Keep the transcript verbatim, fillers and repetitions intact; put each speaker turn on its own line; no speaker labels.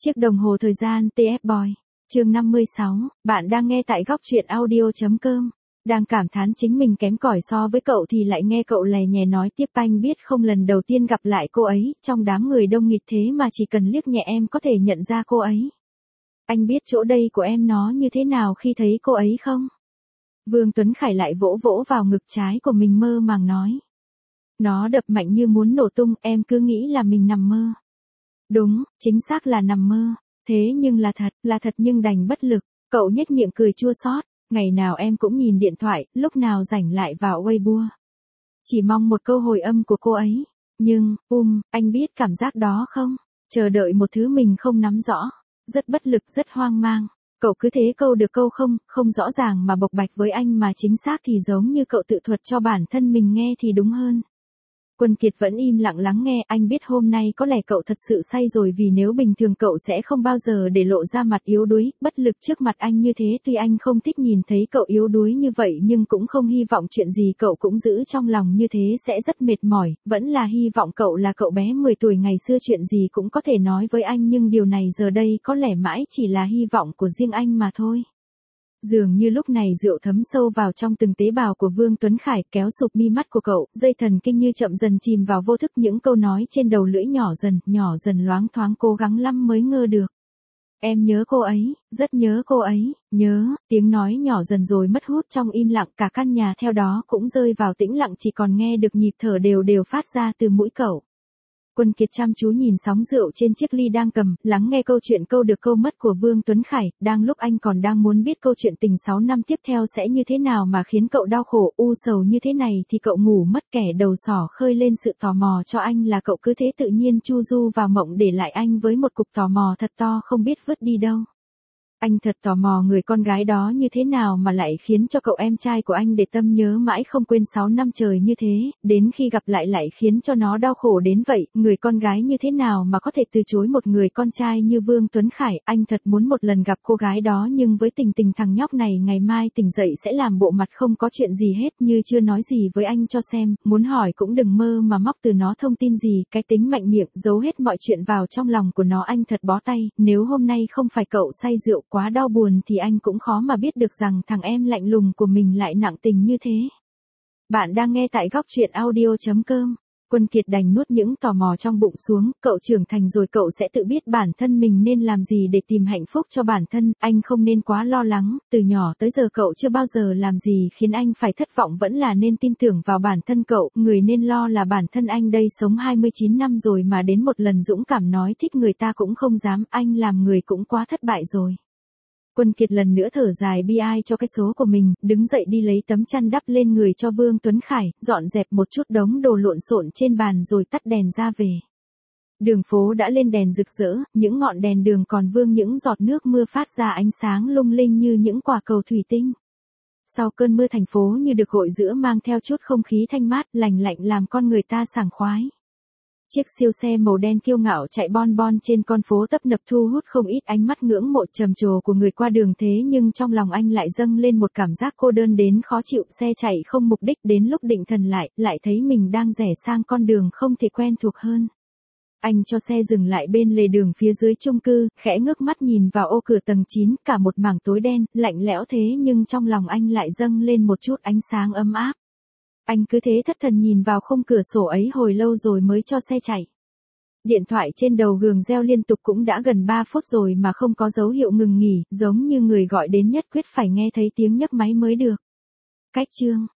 Chiếc đồng hồ thời gian tê ép Boy. Chương năm mươi sáu, bạn đang nghe tại góc truyện audio.com. Đang cảm thán chính mình kém cỏi so với cậu thì lại nghe cậu lè nhè nói tiếp, anh biết không, lần đầu tiên gặp lại cô ấy, trong đám người đông nghịt thế mà chỉ cần liếc nhẹ em có thể nhận ra cô ấy. Anh biết chỗ đây của em nó như thế nào khi thấy cô ấy không? Vương Tuấn Khải lại vỗ vỗ vào ngực trái của mình mơ màng nói. Nó đập mạnh như muốn nổ tung, em cứ nghĩ là mình nằm mơ. Đúng, chính xác là nằm mơ. Thế nhưng là thật, là thật nhưng đành bất lực. Cậu nhếch miệng cười chua xót. Ngày nào em cũng nhìn điện thoại, lúc nào rảnh lại vào Weibo. Chỉ mong một câu hồi âm của cô ấy. Nhưng, um, anh biết cảm giác đó không? Chờ đợi một thứ mình không nắm rõ. Rất bất lực, rất hoang mang. Cậu cứ thế câu được câu không, không rõ ràng mà bộc bạch với anh, mà chính xác thì giống như cậu tự thuật cho bản thân mình nghe thì đúng hơn. Quân Kiệt vẫn im lặng lắng nghe, anh biết hôm nay có lẽ cậu thật sự say rồi, vì nếu bình thường cậu sẽ không bao giờ để lộ ra mặt yếu đuối, bất lực trước mặt anh như thế. Tuy anh không thích nhìn thấy cậu yếu đuối như vậy nhưng cũng không hy vọng chuyện gì cậu cũng giữ trong lòng như thế sẽ rất mệt mỏi, vẫn là hy vọng cậu là cậu bé mười tuổi ngày xưa chuyện gì cũng có thể nói với anh, nhưng điều này giờ đây có lẽ mãi chỉ là hy vọng của riêng anh mà thôi. Dường như lúc này rượu thấm sâu vào trong từng tế bào của Vương Tuấn Khải, kéo sụp mi mắt của cậu, dây thần kinh như chậm dần chìm vào vô thức, những câu nói trên đầu lưỡi nhỏ dần, nhỏ dần loáng thoáng, cố gắng lắm mới ngơ được. Em nhớ cô ấy, rất nhớ cô ấy, nhớ, tiếng nói nhỏ dần rồi mất hút trong im lặng, cả căn nhà theo đó cũng rơi vào tĩnh lặng, chỉ còn nghe được nhịp thở đều đều phát ra từ mũi cậu. Quân Kiệt chăm chú nhìn sóng rượu trên chiếc ly đang cầm, lắng nghe câu chuyện câu được câu mất của Vương Tuấn Khải, đang lúc anh còn đang muốn biết câu chuyện tình sáu năm tiếp theo sẽ như thế nào mà khiến cậu đau khổ, u sầu như thế này thì cậu ngủ mất, kẻ đầu sỏ khơi lên sự tò mò cho anh là cậu cứ thế tự nhiên chu du vào mộng, để lại anh với một cục tò mò thật to không biết vứt đi đâu. Anh thật tò mò người con gái đó như thế nào mà lại khiến cho cậu em trai của anh để tâm nhớ mãi không quên sáu năm trời như thế, đến khi gặp lại lại khiến cho nó đau khổ đến vậy, người con gái như thế nào mà có thể từ chối một người con trai như Vương Tuấn Khải. Anh thật muốn một lần gặp cô gái đó, nhưng với tình tình thằng nhóc này ngày mai tỉnh dậy sẽ làm bộ mặt không có chuyện gì hết, như chưa nói gì với anh cho xem, muốn hỏi cũng đừng mơ mà móc từ nó thông tin gì, cái tính mạnh miệng, giấu hết mọi chuyện vào trong lòng của nó. Anh thật bó tay, nếu hôm nay không phải cậu say rượu quá đau buồn thì anh cũng khó mà biết được rằng thằng em lạnh lùng của mình lại nặng tình như thế. Bạn đang nghe tại góc truyện audio.com. Quân Kiệt đành nuốt những tò mò trong bụng xuống, cậu trưởng thành rồi cậu sẽ tự biết bản thân mình nên làm gì để tìm hạnh phúc cho bản thân, anh không nên quá lo lắng, từ nhỏ tới giờ cậu chưa bao giờ làm gì khiến anh phải thất vọng, vẫn là nên tin tưởng vào bản thân cậu, người nên lo là bản thân anh đây, sống hai mươi chín năm rồi mà đến một lần dũng cảm nói thích người ta cũng không dám, anh làm người cũng quá thất bại rồi. Quân Kiệt lần nữa thở dài bi ai cho cái số của mình, đứng dậy đi lấy tấm chăn đắp lên người cho Vương Tuấn Khải, dọn dẹp một chút đống đồ lộn xộn trên bàn rồi tắt đèn ra về. Đường phố đã lên đèn rực rỡ, những ngọn đèn đường còn vương những giọt nước mưa phát ra ánh sáng lung linh như những quả cầu thủy tinh. Sau cơn mưa thành phố như được gội rửa, mang theo chút không khí thanh mát, lành lạnh làm con người ta sảng khoái. Chiếc siêu xe màu đen kiêu ngạo chạy bon bon trên con phố tấp nập, thu hút không ít ánh mắt ngưỡng mộ trầm trồ của người qua đường, thế nhưng trong lòng anh lại dâng lên một cảm giác cô đơn đến khó chịu. Xe chạy không mục đích, đến lúc định thần lại, lại thấy mình đang rẽ sang con đường không thể quen thuộc hơn. Anh cho xe dừng lại bên lề đường phía dưới chung cư, khẽ ngước mắt nhìn vào ô cửa tầng chín, cả một mảng tối đen, lạnh lẽo thế nhưng trong lòng anh lại dâng lên một chút ánh sáng ấm áp. Anh cứ thế thất thần nhìn vào khung cửa sổ ấy hồi lâu rồi mới cho xe chạy. Điện thoại trên đầu gường reo liên tục, cũng đã gần ba phút rồi mà không có dấu hiệu ngừng nghỉ, giống như người gọi đến nhất quyết phải nghe thấy tiếng nhấc máy mới được. Cách chương